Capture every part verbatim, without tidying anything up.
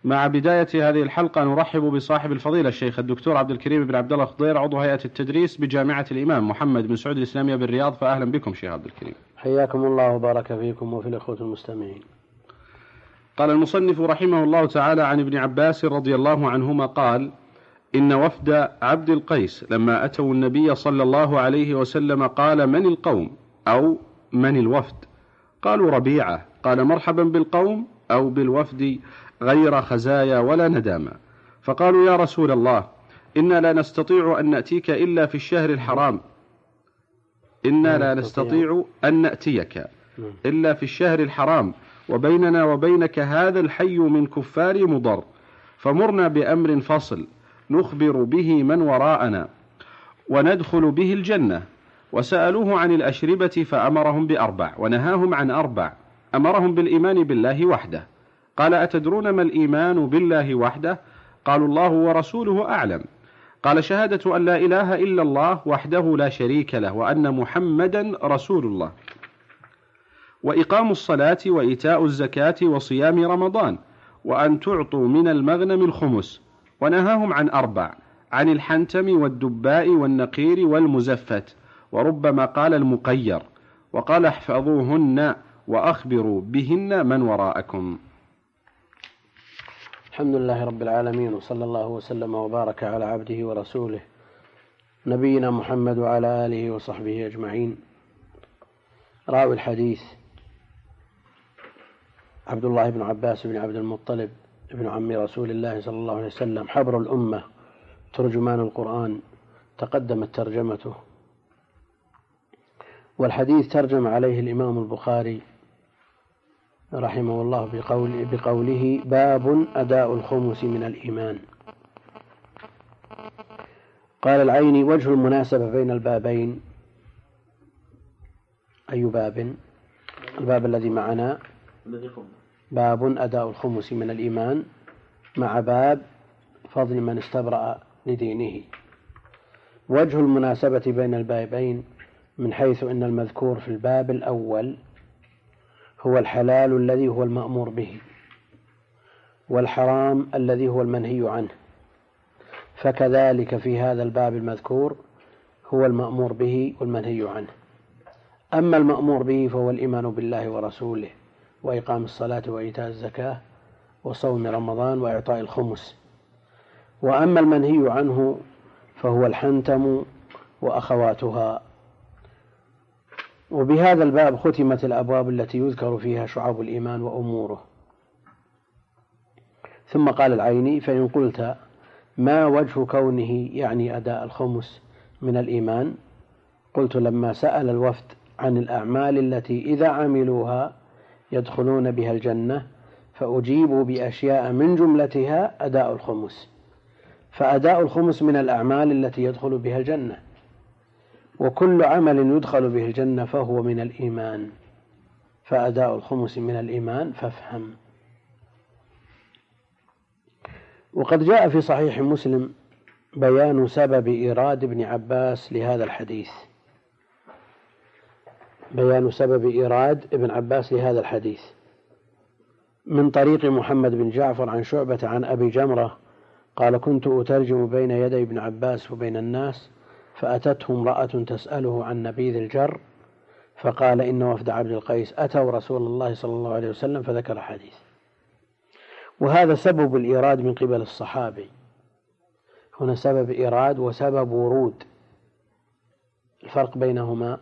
مع بداية هذه الحلقة نرحب بصاحب الفضيلة الشيخ الدكتور عبد الكريم بن عبد الله الخضير، عضو هيئة التدريس بجامعة الإمام محمد بن سعود الإسلامية بالرياض. فأهلا بكم شيخ عبد الكريم. حياكم الله وبارك فيكم وفي الأخوة المستمعين. قال المصنف رحمه الله تعالى عن ابن عباس رضي الله عنهما قال: إن وفد عبد القيس لما أتوا النبي صلى الله عليه وسلم قال: من القوم؟ أو من الوفد؟ قالوا: ربيعة. قال: مرحبا بالقوم أو بالوفد غير خزايا ولا ندامة. فقالوا: يا رسول الله، إنا لا نستطيع أن نأتيك إلا في الشهر الحرام إنا لا نستطيع أن نأتيك إلا في الشهر الحرام، وبيننا وبينك هذا الحي من كفار مضر، فمرنا بأمر فصل نخبر به من وراءنا وندخل به الجنة. وسألوه عن الأشربة فأمرهم بأربع ونهاهم عن أربع. أمرهم بالإيمان بالله وحده. قال: أتدرون ما الإيمان بالله وحده؟ قالوا: الله ورسوله أعلم. قال: شهادة أن لا إله إلا الله وحده لا شريك له وأن محمدا رسول الله، وإقام الصلاة وإيتاء الزكاة وصيام رمضان، وأن تعطوا من المغنم الخمس. ونهاهم عن أربع: عن الحنتم والدباء والنقير والمزفت، وربما قال المقير. وقال: احفظوهن وأخبروا بهن من وراءكم. الحمد لله رب العالمين، وصلى الله وسلم وبارك على عبده ورسوله نبينا محمد وعلى آله وصحبه أجمعين. راوي الحديث عبد الله بن عباس بن عبد المطلب ابن عم رسول الله صلى الله عليه وسلم، حبر الأمة، ترجمان القرآن، تقدمت ترجمته. والحديث ترجم عليه الإمام البخاري رحمه الله بقول بقوله: باب أداء الخمس من الإيمان. قال العيني: وجه المناسبة بين البابين. أي باب؟ الباب الذي معنا، باب أداء الخمس من الإيمان، مع باب فضل من استبرأ لدينه. وجه المناسبة بين البابين من حيث أن المذكور في الباب الأول هو الحلال الذي هو المأمور به، والحرام الذي هو المنهي عنه، فكذلك في هذا الباب المذكور هو المأمور به والمنهي عنه. أما المأمور به فهو الإيمان بالله ورسوله، وإقام الصلاة وإيتاء الزكاة وصوم رمضان وإعطاء الخمس. وأما المنهي عنه فهو الحنتم وأخواتها. وبهذا الباب ختمت الأبواب التي يذكر فيها شعاب الإيمان وأموره. ثم قال العيني: فإن قلت ما وجه كونه يعني أداء الخمس من الإيمان؟ قلت: لما سأل الوفد عن الأعمال التي إذا عملوها يدخلون بها الجنة، فأجيبوا بأشياء من جملتها أداء الخمس، فأداء الخمس من الأعمال التي يدخل بها الجنة، وكل عمل يدخل به الجنة فهو من الإيمان، فأداء الخمس من الإيمان فافهم. وقد جاء في صحيح مسلم بيان سبب إيراد ابن عباس لهذا الحديث بيان سبب إيراد ابن عباس لهذا الحديث من طريق محمد بن جعفر عن شعبة عن أبي جمرة قال: كنت أترجم بين يدي ابن عباس وبين الناس، فأتته امرأة تسأله عن نبيذ الجر، فقال: إن وفد عبد القيس أتوا رسول الله صلى الله عليه وسلم، فذكر حديث. وهذا سبب الإيراد من قبل الصحابي. هنا سبب إيراد وسبب ورود، الفرق بينهما.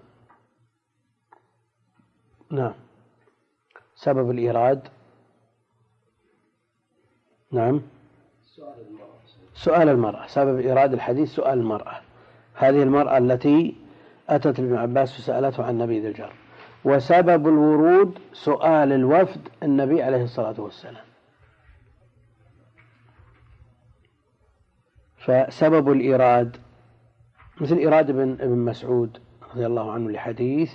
نعم، سبب الإيراد نعم سؤال المرأة. سبب إيراد الحديث سؤال المرأة، هذه المرأة التي أتت ابن عباس فسألته عن نبيذ الجر. وسبب الورود سؤال الوفد النبي عليه الصلاة والسلام. فسبب الإيراد مثل إيراد ابن مسعود رضي الله عنه لحديث: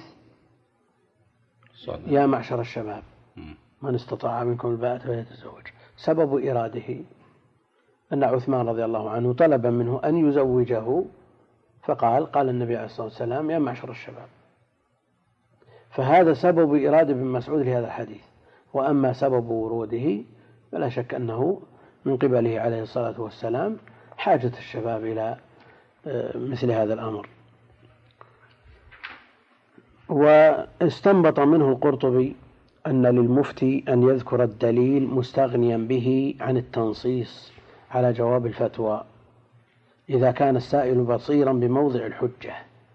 يا معشر الشباب من استطاع منكم الباءة فليتزوج. سبب إراده أن عثمان رضي الله عنه طلب منه أن يزوجه، فقال قال النبي عليه الصلاة والسلام: يا معشر الشباب. فهذا سبب إرادة ابن مسعود لهذا الحديث. وأما سبب وروده فلا شك أنه من قبله عليه الصلاة والسلام حاجة الشباب إلى مثل هذا الأمر. واستنبط منه القرطبي أن للمفتي أن يذكر الدليل مستغنيا به عن التنصيص على جواب الفتوى إذا كان السائل بصيرا بموضع الحجة،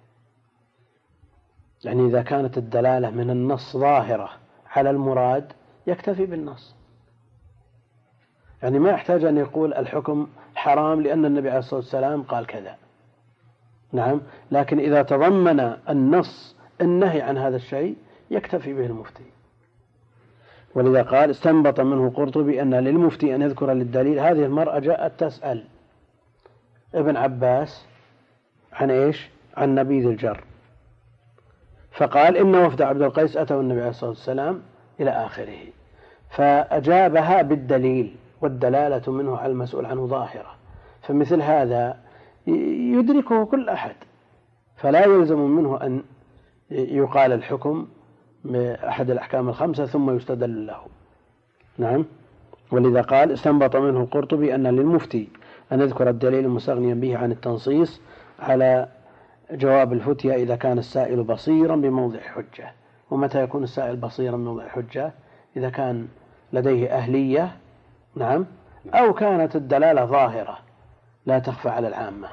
يعني إذا كانت الدلالة من النص ظاهرة على المراد يكتفي بالنص، يعني ما يحتاج أن يقول الحكم حرام لأن النبي عليه الصلاة والسلام قال كذا، نعم، لكن إذا تضمن النص النهي عن هذا الشيء يكتفي به المفتي. ولذا قال استنبط منه القرطبي أن للمفتي أن يذكر للدليل. هذه المرأة جاءت تسأل ابن عباس عن إيش؟ عن نبيذ الجر، فقال إن وفد عبد القيس أتوا النبي عليه الصلاة والسلام إلى آخره، فأجابها بالدليل، والدلالة منه على المسؤول عنه ظاهرة، فمثل هذا يدركه كل أحد، فلا يلزم منه أن يقال الحكم بأحد الأحكام الخمسة ثم يستدل له. نعم. ولذا قال استنبط منه القرطبي أن للمفتي أن يذكر الدليل مستغنيا به عن التنصيص على جواب الفتية إذا كان السائل بصيرا بموضع حجة. ومتى يكون السائل بصيرا بموضع حجة؟ إذا كان لديه أهلية، نعم، أو كانت الدلالة ظاهرة لا تخفى على العامة.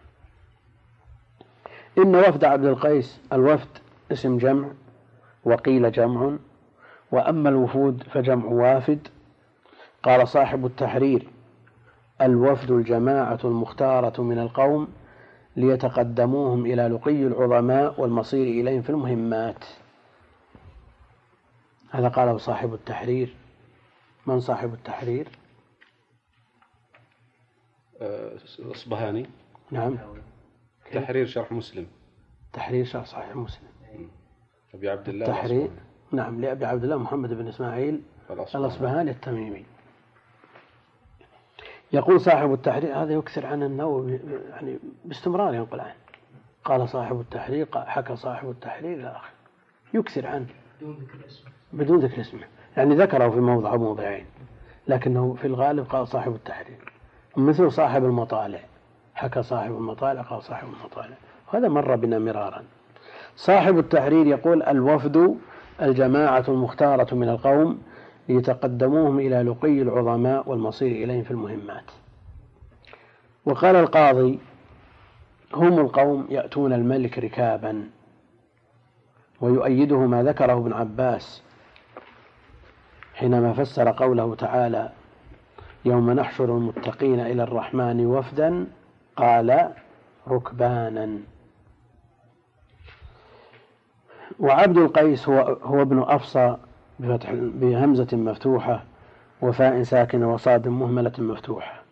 إن وفد عبد القيس، الوفد اسم جمع وقيل جمع، وأما الوفود فجمع وافد. قال صاحب التحرير الوفد الجماعة المختارة من القوم ليتقدموهم إلى لقي العظماء والمصير إليهم في المهمات. هذا قاله صاحب التحرير. من صاحب التحرير؟ الأصبهاني. نعم. تحرير شرح مسلم. تحرير شرح صحيح مسلم. أبي عبد الله التحرير. نعم، لأبي عبد الله محمد بن إسماعيل الأصبهاني التميمي. يقول صاحب التحرير، هذا يكثر عن النووي يعني باستمرار ينقل عنه، قال صاحب التحرير، حكى صاحب التحرير إلى آخره، يكثر عنه بدون ذكر اسمه، يعني ذكره في موضع موضعين لكنه في الغالب قال صاحب التحرير. مثل صاحب المطالع، حكى صاحب المطالع قال صاحب المطالع، وهذا مر بنا مرارا. صاحب التحرير يقول الوفد الجماعة المختارة من القوم ليتقدموهم إلى لقي العظماء والمصير إليهم في المهمات. وقال القاضي هم القوم يأتون الملك ركابا، ويؤيده ما ذكره ابن عباس حينما فسر قوله تعالى يوم نحشر المتقين إلى الرحمن وفدا قال ركبانا. وعبد القيس هو, هو ابن أفصى بفتح بهمزة مفتوحة وفاء ساكنة وصاد مهملة مفتوحة،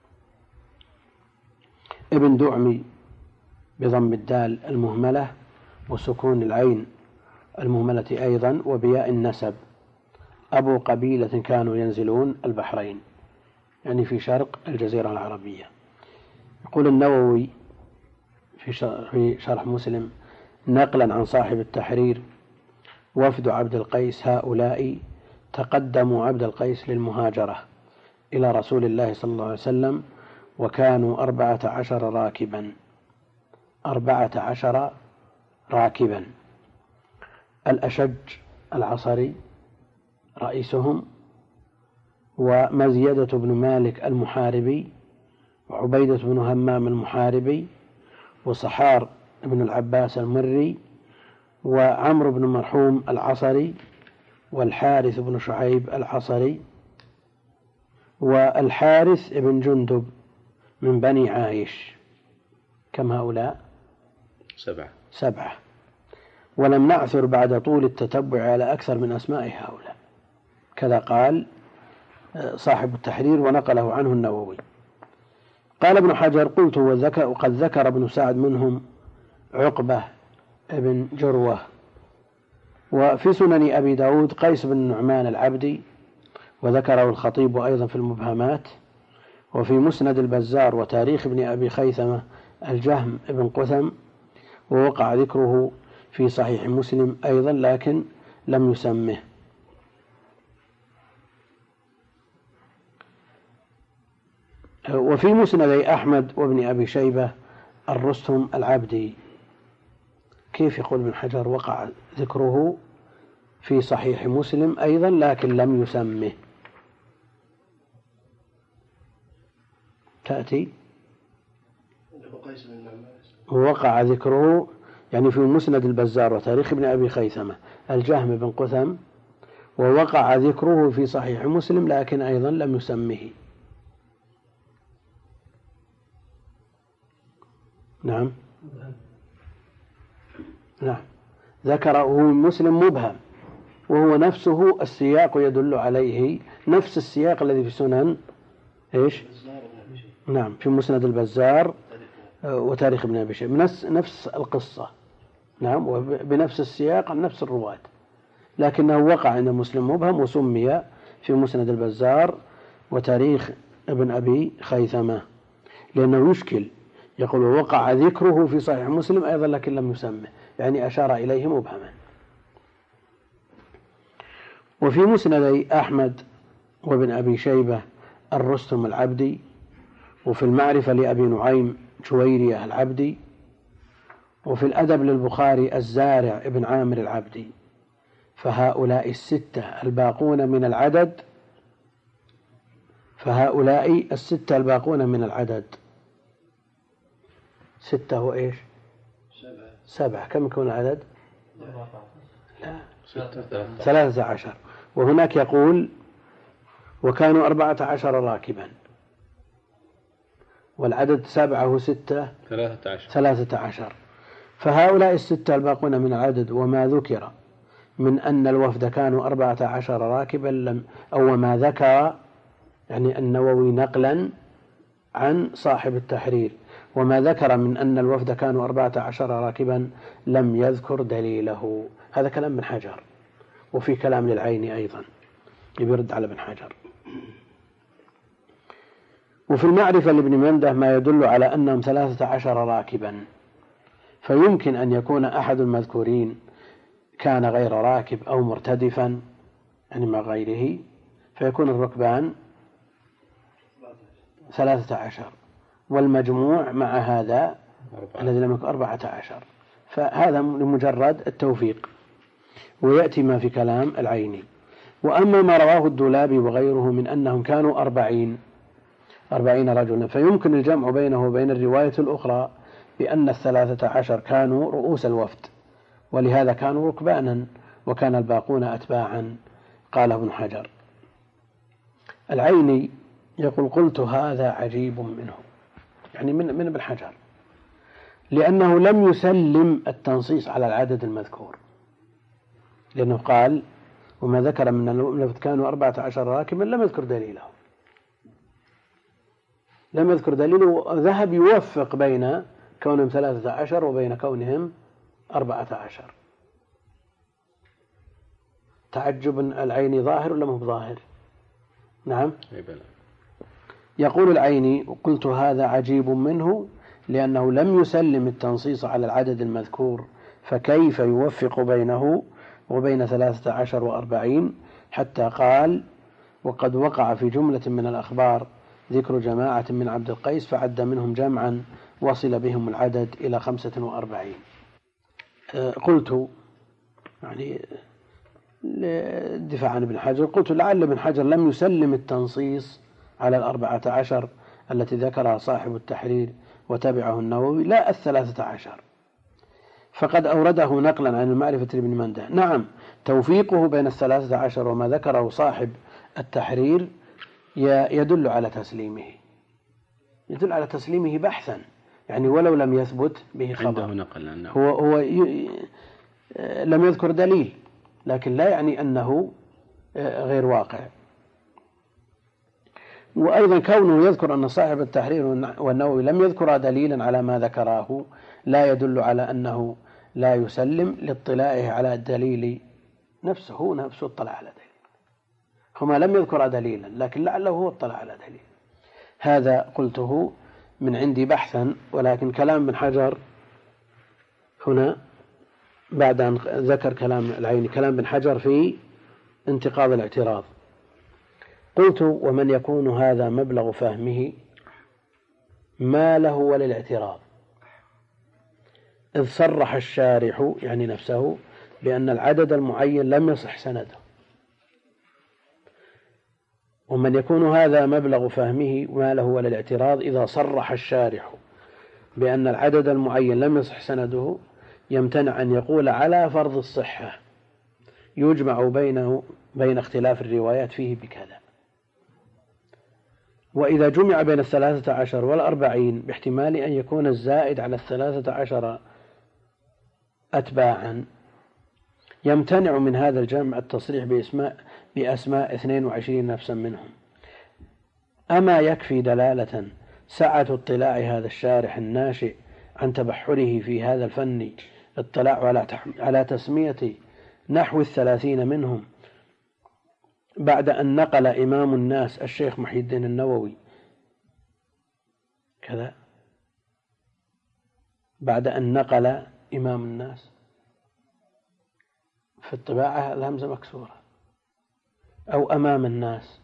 ابن دعمي بضم الدال المهملة وسكون العين المهملة أيضا وبياء النسب، أبو قبيلة كانوا ينزلون البحرين، يعني في شرق الجزيرة العربية. يقول النووي في شرح مسلم نقلا عن صاحب التحرير وفد عبد القيس هؤلاء تقدموا عبد القيس للمهاجرة إلى رسول الله صلى الله عليه وسلم، وكانوا أربعة عشر راكبا أربعة عشر راكبا الأشج العصري رئيسهم، ومزيدة بن مالك المحاربي، وعبيدة بن همام المحاربي، وصحار بن العباس المري، وعمرو بن مرحوم العصري، والحارث بن شعيب العصري، والحارث بن جندب من بني عايش. كم هؤلاء؟ سبعة سبعة ولم نعثر بعد طول التتبع على أكثر من أسماء هؤلاء. كذا قال صاحب التحرير ونقله عنه النووي. قال ابن حجر قلت وقد ذكر ابن سعد منهم عقبة ابن جروة. وفي سنن أبي داود قيس بن نعمان العبدي، وذكره الخطيب أيضا في المبهمات. وفي مسند البزار وتاريخ ابن أبي خيثمة الجهم ابن قثم، ووقع ذكره في صحيح مسلم أيضا لكن لم يسمه. وفي مسندي أحمد وابن أبي شيبة الرستم العبدي. كيف يقول ابن حجر وقع ذكره في صحيح مسلم أيضا لكن لم يسمه؟ تأتي وقع ذكره يعني في مسند البزار وتاريخ ابن أبي خيثمة الجهم بن قثم، ووقع ذكره في صحيح مسلم لكن أيضا لم يسمه. نعم نعم ذكره مسلم مبهم، وهو نفسه السياق يدل عليه نفس السياق الذي في سنن إيش؟ نعم في مسند البزار وتاريخ ابن أبي شيبة نفس نفس القصة، نعم وبنفس السياق عن نفس الرواة، لكنه وقع عند مسلم مبهم وسمي في مسند البزار وتاريخ ابن أبي خيثمة لأنه يشكل. يقول وقع ذكره في صحيح مسلم أيضا لكن لم يسمه، يعني أشار إليه مبهما. وفي مسندي أحمد وابن أبي شيبة الرستم العبدي، وفي المعرفة لأبي نعيم جويرية العبدي، وفي الأدب للبخاري الزارع ابن عامر العبدي. فهؤلاء الستة الباقون من العدد فهؤلاء الستة الباقون من العدد ستة وإيش؟ سبعة. سبعة. كم يكون العدد؟ لا ثلاثة عشر. وهناك يقول وكانوا أربعة عشر راكبا، والعدد سبعة وستة ثلاثة عشر. ثلاثة عشر. فهؤلاء الستة الباقون من العدد وما ذكر من أن الوفد كانوا أربعة عشر راكبا لم أو ما ذكر يعني النووي نقلا عن صاحب التحرير وما ذكر من أن الوفد كانوا أربعة عشر راكبا لم يذكر دليله. هذا كلام ابن حجر، وفي كلام للعين أيضا يرد على ابن حجر. وفي المعرفة لابن منده ما يدل على أنهم ثلاثة عشر راكبا، فيمكن أن يكون أحد المذكورين كان غير راكب أو مرتدفا يعني مع غيره، فيكون الركبان ثلاثة عشر والمجموع مع هذا الذي لم يكن أربعة عشر، فهذا لمجرد التوفيق. ويأتي ما في كلام العيني. وأما ما رواه الدولابي وغيره من أنهم كانوا أربعين أربعين رجلا، فيمكن الجمع بينه وبين الرواية الأخرى بأن الثلاثة عشر كانوا رؤوس الوفد ولهذا كانوا ركبانا وكان الباقون أتباعا. قال ابن حجر. العيني يقول قلت هذا عجيب منه، يعني من من ابن حجر، لأنه لم يسلم التنصيص على العدد المذكور، لأنه قال وما ذكر من الوفد كانوا أربعة عشر راكبا لم يذكر دليله لم يذكر دليله ذهب يوفق بين كونهم ثلاثة عشر وبين كونهم أربعة عشر. تعجب العيني ظاهر ولا مو ظاهر؟ نعم. يقول العيني قلت هذا عجيب منه لأنه لم يسلم التنصيص على العدد المذكور، فكيف يوفق بينه وبين ثلاثة عشر وأربعين، حتى قال وقد وقع في جملة من الأخبار ذكر جماعة من عبد القيس فعد منهم جمعا وصل بهم العدد إلى خمسة وأربعين. قلت يعني الدفاع عن ابن حجر قلت لعل ابن حجر لم يسلم التنصيص على الأربعة عشر التي ذكرها صاحب التحرير وتبعه النووي لا الثلاثة عشر، فقد أورده نقلا عن المعرفة لابن منده. نعم توفيقه بين الثلاثة عشر وما ذكره صاحب التحرير يدل على تسليمه يدل على تسليمه بحثا، يعني ولو لم يثبت به خبر هو, هو ي... لم يذكر دليل، لكن لا يعني أنه غير واقع. وأيضا كونه يذكر أن صاحب التحرير والنووي لم يذكر دليلا على ما ذكراه لا يدل على أنه لا يسلم لاطلاعه على الدليل نفسه، هو نفسه اطلع على دليل، هما لم يذكر دليلا لكن لعله هو اطلع على دليل. هذا قلته من عندي بحثا، ولكن كلام ابن حجر هنا بعد أن ذكر كلام العيني كلام ابن حجر في انتقاض الاعتراض. قلت ومن يكون هذا مبلغ فهمه ما له وللاعتراض، إذ صرح الشارح يعني نفسه بأن العدد المعين لم يصح سنده. ومن يكون هذا مبلغ فهمه ما له وللاعتراض إذا صرح الشارح بأن العدد المعين لم يصح سنده يمتنع أن يقول على فرض الصحة يجمع بينه بين اختلاف الروايات فيه بكذا. وإذا جمع بين الثلاثة عشر والأربعين باحتمال أن يكون الزائد على الثلاثة عشر أتباعا يمتنع من هذا الجمع التصريح بأسماء, بأسماء اثنين وعشرين نفسا منهم. أما يكفي دلالة سعة اطلاع هذا الشارح الناشئ عن تبحره في هذا الفن اطلاع على تسمية نحو الثلاثين منهم بعد أن نقل إمام الناس الشيخ محي الدين النووي كذا بعد أن نقل إمام الناس في الطباعة الهمزة مكسورة، أو أمام الناس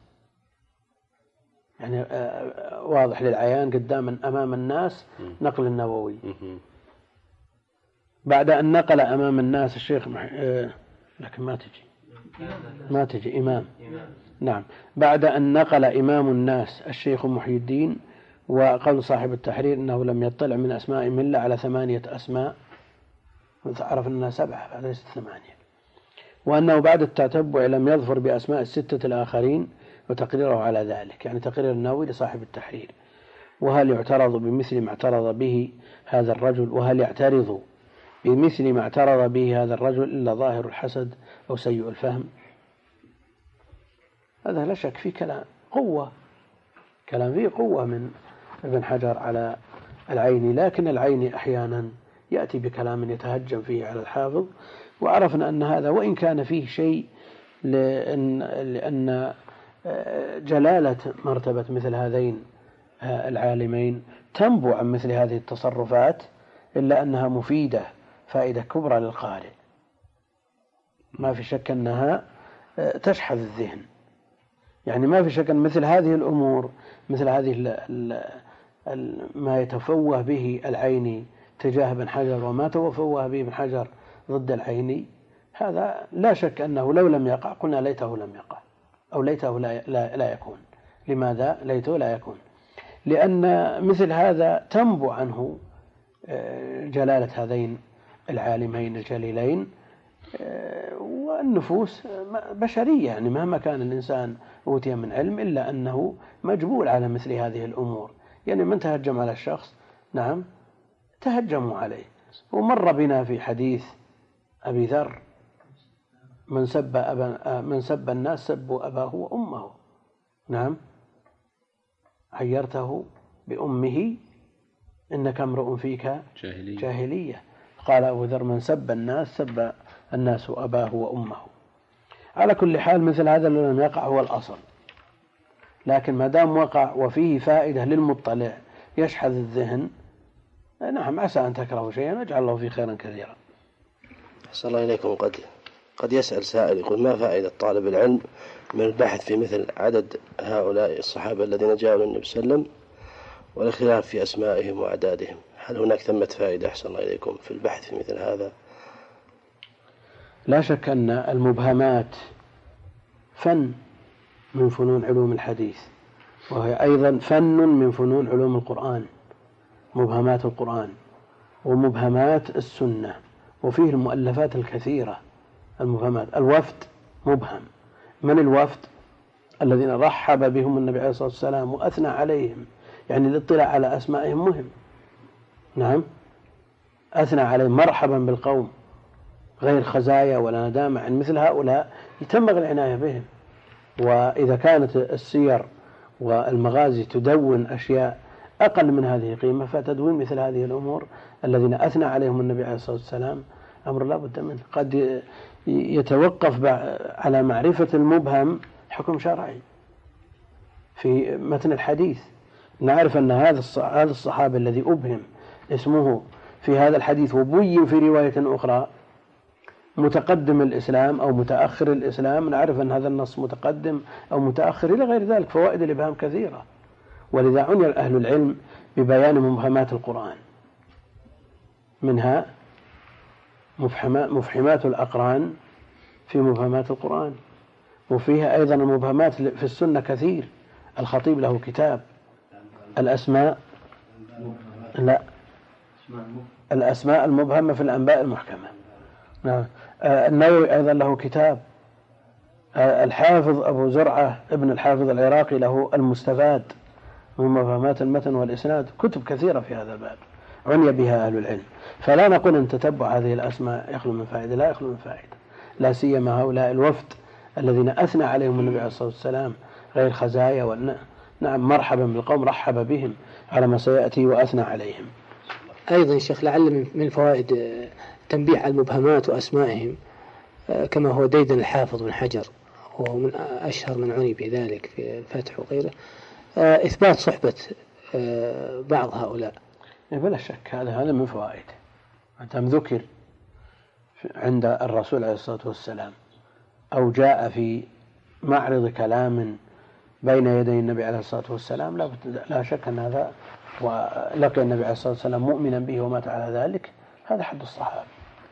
يعني واضح للعيان قدام أمام الناس نقل النووي. بعد أن نقل أمام الناس الشيخ محي... لكن ما تجي ما تجي إمام. نعم، بعد أن نقل إمام الناس الشيخ محي الدين، وقول صاحب التحرير أنه لم يطلع من أسمائهم إلا على ثمانية أسماء، عرف أنها سبعة بعد ليست ثمانية، وأنه بعد التتبع لم يظفر بأسماء الستة الآخرين وتقريره على ذلك، يعني تقرير النووي لصاحب التحرير. وهل يعترض بمثل ما اعترض به هذا الرجل وهل يعترض بمثل ما اعترض به هذا الرجل إلا ظاهر الحسد أو سيء الفهم؟ هذا لا شك فيه كلام قوة، كلام فيه قوة من ابن حجر على العيني، لكن العيني أحيانا يأتي بكلام يتهجم فيه على الحافظ. وعرفنا أن هذا وإن كان فيه شيء لأن, لأن جلالة مرتبة مثل هذين العالمين تنبع عن مثل هذه التصرفات، إلا أنها مفيدة فائدة كبرى للقارئ، ما في شك أنها تشحذ الذهن. يعني ما في شك أن مثل هذه الأمور، مثل هذه ال ال ما يتفوه به العيني تجاه ابن حجر وما تفوه به ابن حجر ضد العيني، هذا لا شك أنه لو لم يقع قلنا ليته لم يقع أو ليته لا, لا, لا يكون. لماذا ليته لا يكون؟ لأن مثل هذا تنبع عنه جلالة هذين العالمين الجليلين، والنفوس بشرية، يعني مهما كان الإنسان أوتي من علم إلا أنه مجبول على مثل هذه الأمور. يعني من تهجم على الشخص نعم تهجموا عليه. ومر بنا في حديث أبي ذر من سب, أبا من سب الناس سبوا أباه وأمه، نعم عيرته بأمه إنك امرؤ فيك جاهلية, جاهلية. قال أبو ذر من سب الناس سب الناس أباه وأمه. على كل حال مثل هذا اللي لم يقع هو الأصل، لكن ما دام وقع وفيه فائدة للمطلع يشحذ الذهن، نعم عسى أن تكرهوا شيئا ويجعل الله فيه خيرا كثيرا. أحسن الله إليكم. قد قد يسأل سائل يقول ما فائدة طالب العلم من البحث في مثل عدد هؤلاء الصحابة الذين جاءوا للنبي صلى الله عليه وسلم والاختلاف في أسمائهم وأعدادهم؟ هل هناك ثمة فائدة أحسن الله إليكم في البحث في مثل هذا؟ لا شك أن المبهمات فن من فنون علوم الحديث، وهي أيضا فن من فنون علوم القرآن، مبهمات القرآن ومبهمات السنة، وفيه المؤلفات الكثيرة المبهمات. الوفد مبهم، من الوفد؟ الذين رحب بهم النبي عليه الصلاة والسلام وأثنى عليهم، يعني الاطلاع على أسمائهم مهم. نعم أثنى عليهم مرحبا بالقوم غير خزايا ولا ندامة. عن مثل هؤلاء يتمغ العناية بهم. وإذا كانت السير والمغازي تدون أشياء أقل من هذه قيمة، فتدوين مثل هذه الأمور الذين أثنى عليهم النبي عليه الصلاة والسلام أمر لا بد منه. قد يتوقف على معرفة المبهم حكم شرعي في متن الحديث. نعرف أن هذا هذا الصحابي الذي أبهم اسمه في هذا الحديث وبين في رواية أخرى متقدم الإسلام أو متأخر الإسلام، نعرف أن هذا النص متقدم أو متأخر إلى غير ذلك. فوائد الإبهام كثيرة، ولذا عني أهل العلم ببيان مبهمات القرآن، منها مفحمات الأقران في مبهمات القرآن، وفيها أيضا المبهمات في السنة كثير. الخطيب له كتاب الأسماء لا الأسماء المبهمة في الأنباء المحكمة. النووي أيضا له كتاب. الحافظ أبو زرعة ابن الحافظ العراقي له المستفاد من مبهمات المتن والإسناد. كتب كثيرة في هذا الباب عني بها أهل العلم. فلا نقول أن تتبع هذه الأسماء يخلو من فائدة، لا يخلو من فائدة، لا سيما هؤلاء الوفد الذين أثنى عليهم النبي عليه الصلاة والسلام غير خزايا والن... نعم مرحبا بالقوم، رحب بهم على ما سيأتي وأثنى عليهم. أيضا شيخ لعل من فوائد تنبيه على المبهمات وأسمائهم كما هو ديدن الحافظ بن حجر، وهو من أشهر من عني بذلك في الفتح وغيره، إثبات صحبة بعض هؤلاء. بلا شك هذا هذا من فوائد. أنت ذكر عند الرسول عليه الصلاة والسلام أو جاء في معرض كلام بين يدي النبي عليه الصلاة والسلام، لا, لا شك أن هذا ولقي النبي عليه الصلاة والسلام مؤمنا به ومات على ذلك، هذا حد الصحابة.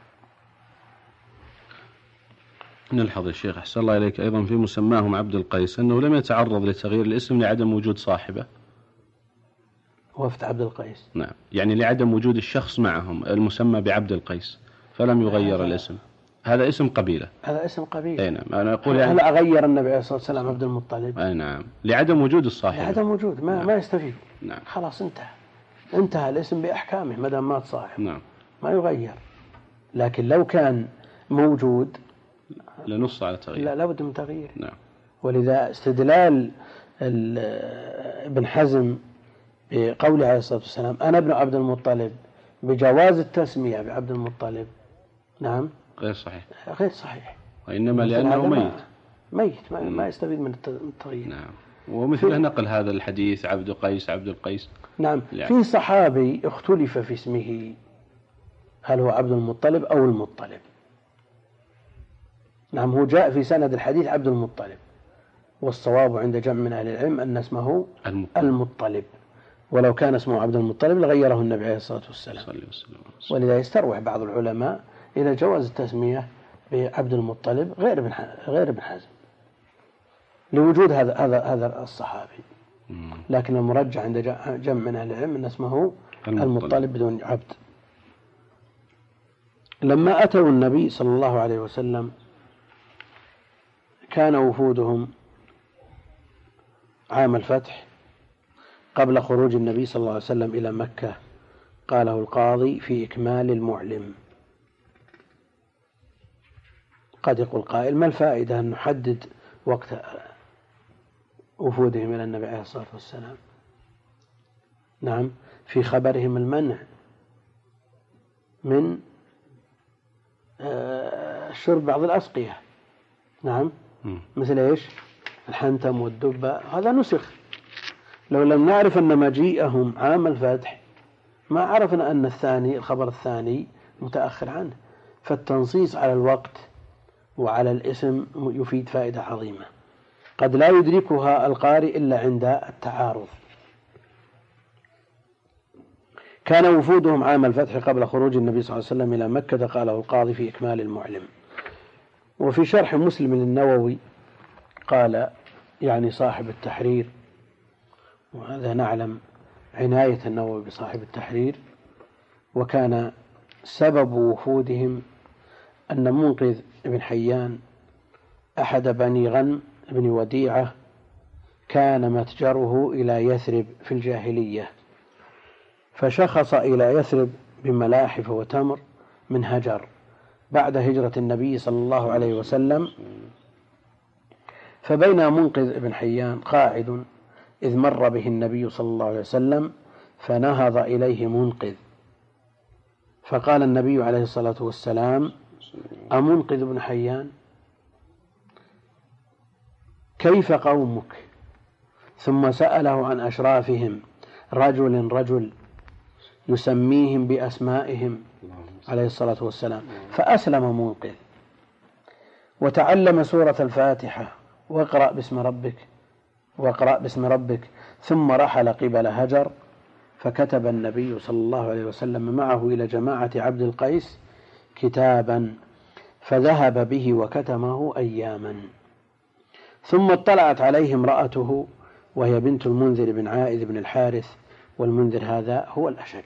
نلحظ يا شيخ أحسن الله إليك أيضا في مسماهم عبد القيس أنه لم يتعرض لتغيير الاسم لعدم وجود صاحبه. وفد عبد القيس نعم، يعني لعدم وجود الشخص معهم المسمى بعبد القيس فلم يغير الاسم. هذا اسم قبيلة، هذا اسم قبيلة. أي نعم. أنا أقول يعني هل أغير النبي عليه الصلاة والسلام عبد المطلب؟ أي نعم، لعدم وجود الصاحب، لعدم وجود ما, نعم. ما يستفيد. نعم. خلاص انتهى انتهى الاسم بأحكامه ما دام مات صاحب. نعم. ما يغير. لكن لو كان موجود لنص على تغيير، لا لابد من تغيير. نعم. ولذا استدلال ابن حزم بقوله عليه الصلاة والسلام أنا ابن عبد المطلب بجواز التسمية بعبد المطلب، نعم، غير صحيح، غير صحيح، وإنما لأنه ميت ميت ما, ما يستفيد من التغيير. نعم. ومثله نقل هذا الحديث عبد قيس عبد القيس. نعم. يعني. في صحابي اختلف في اسمه هل هو عبد المطلب أو المطلب. نعم، هو جاء في سند الحديث عبد المطلب، والصواب عند جمع من أهل العلم أن اسمه المطلب, المطلب. ولو كان اسمه عبد المطلب لغيره النبي عليه الصلاة والسلام. ولذا يستروح بعض العلماء إلى جواز التسمية بعبد المطلب غير ابن غير ابن حزم لوجود هذا هذا هذا الصحابي. لكن المرجح عند جمع من أهل العلم أن اسمه المطلب, المطلب بدون عبد. لما أتوا النبي صلى الله عليه وسلم كان وفودهم عام الفتح قبل خروج النبي صلى الله عليه وسلم إلى مكة. قاله القاضي في إكمال المعلم. قد يقول قائل ما الفائدة أن نحدد وقت وفودهم إلى النبي عليه الصلاة والسلام؟ نعم، في خبرهم المنع من شرب بعض الأسقية، نعم، مثل إيش؟ الحنتم والدبة، هذا نسخ. لو لم نعرف أن مجيئهم عام الفتح ما عرفنا أن الثاني الخبر الثاني متأخر عنه. فالتنصيص على الوقت وعلى الاسم يفيد فائدة عظيمة قد لا يدركها القارئ إلا عند التعارض. كان وفودهم عام الفتح قبل خروج النبي صلى الله عليه وسلم إلى مكة. قاله القاضي في إكمال المعلم. وفي شرح مسلم للنووي قال يعني صاحب التحرير، وهذا نعلم عناية النووي بصاحب التحرير، وكان سبب وفودهم أن منقذ بن حيان أحد بني غنم بن وديعة كان متجره إلى يثرب في الجاهلية، فشخص إلى يثرب بملاحف وتمر من هجر بعد هجرة النبي صلى الله عليه وسلم. فبين منقذ بن حيان قاعد إذ مر به النبي صلى الله عليه وسلم فنهض إليه منقذ، فقال النبي عليه الصلاة والسلام أمنقذ بن حيان؟ كيف قومك؟ ثم سأله عن أشرافهم رجل رجل يسميهم بأسمائهم عليه الصلاة والسلام، فأسلم منقذ وتعلم سورة الفاتحة واقرأ باسم ربك واقرأ باسم ربك، ثم رحل قبل هجر، فكتب النبي صلى الله عليه وسلم معه إلى جماعة عبد القيس كتابا، فذهب به وكتمه أياما، ثم اطلعت عليه امرأته وهي بنت المنذر بن عائذ بن الحارث، والمنذر هذا هو الأشج.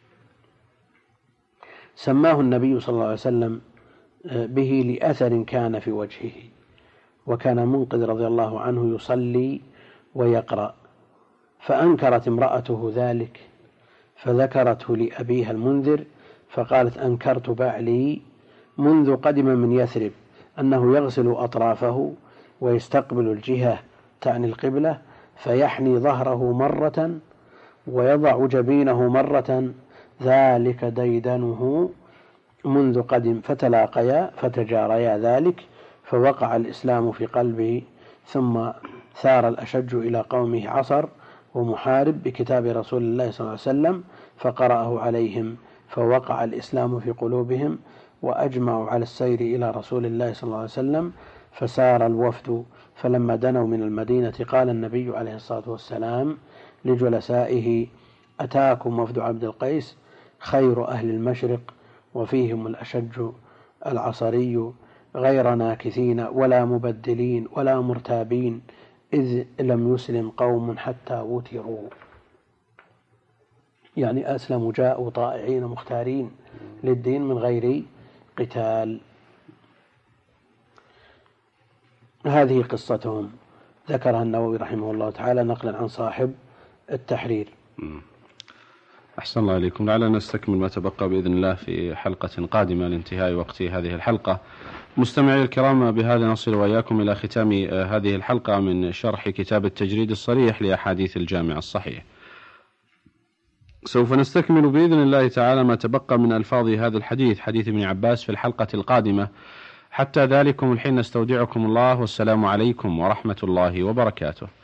سماه النبي صلى الله عليه وسلم به لأثر كان في وجهه، وكان منقذ رضي الله عنه يصلي ويقرأ، فأنكرت امرأته ذلك، فذكرته لأبيها المنذر، فقالت: أنكرت بعلي منذ قدم من يثرب أنه يغسل أطرافه ويستقبل الجهة تعني القبلة، فيحني ظهره مرة ويضع جبينه مرة، ذلك ديدنه منذ قدم، فتلاقيا فتجاريا ذلك، فوقع الإسلام في قلبه، ثم ثار الأشج إلى قومه عصر ومحارب بكتاب رسول الله صلى الله عليه وسلم، فقرأه عليهم، فوقع الإسلام في قلوبهم، وأجمعوا على السير إلى رسول الله صلى الله عليه وسلم، فسار الوفد، فلما دنوا من المدينة قال النبي عليه الصلاة والسلام لجلسائه: أتاكم وفد عبد القيس خير أهل المشرق، وفيهم الأشج العصري، غير ناكثين ولا مبدلين ولا مرتابين، إذ لم يسلم قوم حتى وتروا. يعني أسلموا، جاءوا طائعين مختارين للدين من غير قتال. هذه قصتهم ذكرها النووي رحمه الله تعالى نقلا عن صاحب التحرير. أحسن الله إليكم. لعلنا نستكمل ما تبقى بإذن الله في حلقة قادمة لانتهاء وقت هذه الحلقة. مستمعي الكرام، بهذا نصل وإياكم إلى ختام هذه الحلقة من شرح كتاب التجريد الصريح لأحاديث الجامع الصحيح. سوف نستكمل بإذن الله تعالى ما تبقى من ألفاظ هذا الحديث، حديث ابن عباس، في الحلقة القادمة. حتى ذلكم الحين نستودعكم الله، والسلام عليكم ورحمة الله وبركاته.